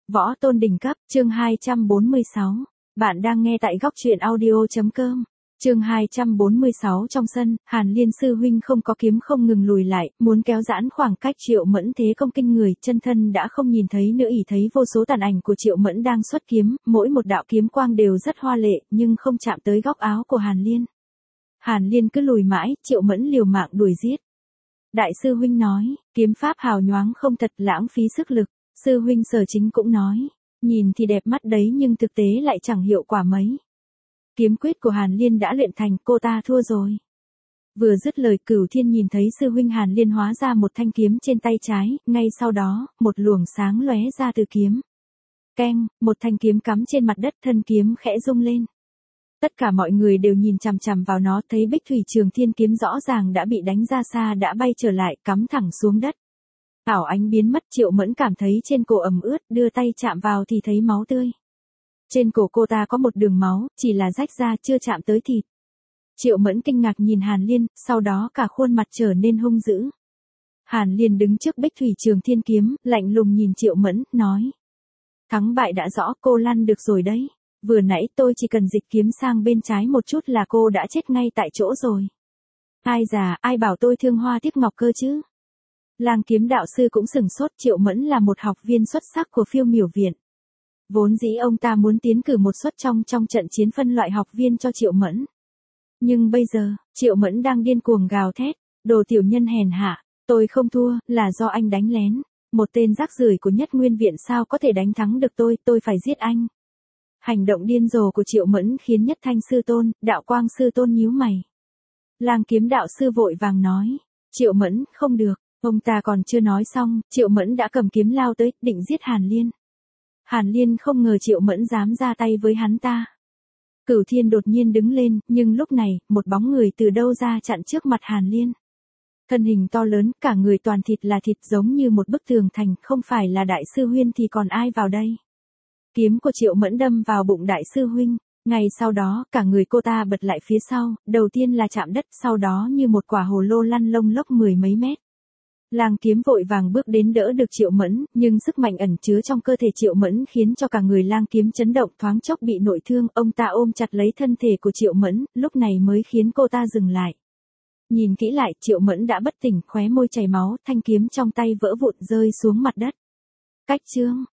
Võ tôn đỉnh cấp, chương 246. Bạn đang nghe tại góc truyện audio.com. Chương 246 trong sân, Hàn Liên sư huynh không có kiếm không ngừng lùi lại, muốn kéo giãn khoảng cách Triệu Mẫn thế công kinh người, chân thân đã không nhìn thấy nữa, ỷ thấy vô số tàn ảnh của Triệu Mẫn đang xuất kiếm, mỗi một đạo kiếm quang đều rất hoa lệ, nhưng không chạm tới góc áo của Hàn Liên. Hàn Liên cứ lùi mãi, Triệu Mẫn liều mạng đuổi giết. Đại sư huynh nói, kiếm pháp hào nhoáng không thật, lãng phí sức lực. Sư huynh Sở Chính cũng nói, nhìn thì đẹp mắt đấy nhưng thực tế lại chẳng hiệu quả mấy. Kiếm quyết của Hàn Liên đã luyện thành, cô ta thua rồi. Vừa dứt lời, Cửu Thiên nhìn thấy sư huynh Hàn Liên hóa ra một thanh kiếm trên tay trái, ngay sau đó, một luồng sáng lóe ra từ kiếm. Keng, một thanh kiếm cắm trên mặt đất, thân kiếm khẽ rung lên. Tất cả mọi người đều nhìn chằm chằm vào nó, thấy Bích Thủy Trường Thiên kiếm rõ ràng đã bị đánh ra xa, đã bay trở lại, cắm thẳng xuống đất. Ảo ánh biến mất, Triệu Mẫn cảm thấy trên cổ ẩm ướt, đưa tay chạm vào thì thấy máu tươi. Trên cổ cô ta có một đường máu, chỉ là rách ra, chưa chạm tới thịt. Triệu Mẫn kinh ngạc nhìn Hàn Liên, sau đó cả khuôn mặt trở nên hung dữ. Hàn Liên đứng trước Bích Thủy Trường Thiên kiếm, lạnh lùng nhìn Triệu Mẫn, nói. Thắng bại đã rõ, cô lăn được rồi đấy. Vừa nãy tôi chỉ cần dịch kiếm sang bên trái một chút là cô đã chết ngay tại chỗ rồi. Ai già, ai bảo tôi thương hoa tiếc ngọc cơ chứ? Lang Kiếm đạo sư cũng sửng sốt, Triệu Mẫn là một học viên xuất sắc của Phiêu Miểu viện. Vốn dĩ ông ta muốn tiến cử một suất trong trận chiến phân loại học viên cho Triệu Mẫn. Nhưng bây giờ, Triệu Mẫn đang điên cuồng gào thét, đồ tiểu nhân hèn hạ, tôi không thua, là do anh đánh lén. Một tên rác rưởi của Nhất Nguyên viện sao có thể đánh thắng được tôi phải giết anh. Hành động điên rồ của Triệu Mẫn khiến Nhất Thanh sư tôn, Đạo Quang sư tôn nhíu mày. Lang Kiếm đạo sư vội vàng nói, Triệu Mẫn, không được. Ông ta còn chưa nói xong, Triệu Mẫn đã cầm kiếm lao tới, định giết Hàn Liên. Hàn Liên không ngờ Triệu Mẫn dám ra tay với hắn ta. Cửu Thiên đột nhiên đứng lên, nhưng lúc này, một bóng người từ đâu ra chặn trước mặt Hàn Liên. Thân hình to lớn, cả người toàn thịt là thịt, giống như một bức tường thành, không phải là Đại sư huynh thì còn ai vào đây. Kiếm của Triệu Mẫn đâm vào bụng Đại sư huynh. Ngay sau đó, cả người cô ta bật lại phía sau, đầu tiên là chạm đất, sau đó như một quả hồ lô lăn lông lốc mười mấy mét. Lang Kiếm vội vàng bước đến đỡ được Triệu Mẫn, nhưng sức mạnh ẩn chứa trong cơ thể Triệu Mẫn khiến cho cả người Lang Kiếm chấn động, thoáng chốc bị nội thương, ông ta ôm chặt lấy thân thể của Triệu Mẫn, lúc này mới khiến cô ta dừng lại. Nhìn kỹ lại, Triệu Mẫn đã bất tỉnh, khóe môi chảy máu, thanh kiếm trong tay vỡ vụn rơi xuống mặt đất. Cách chương,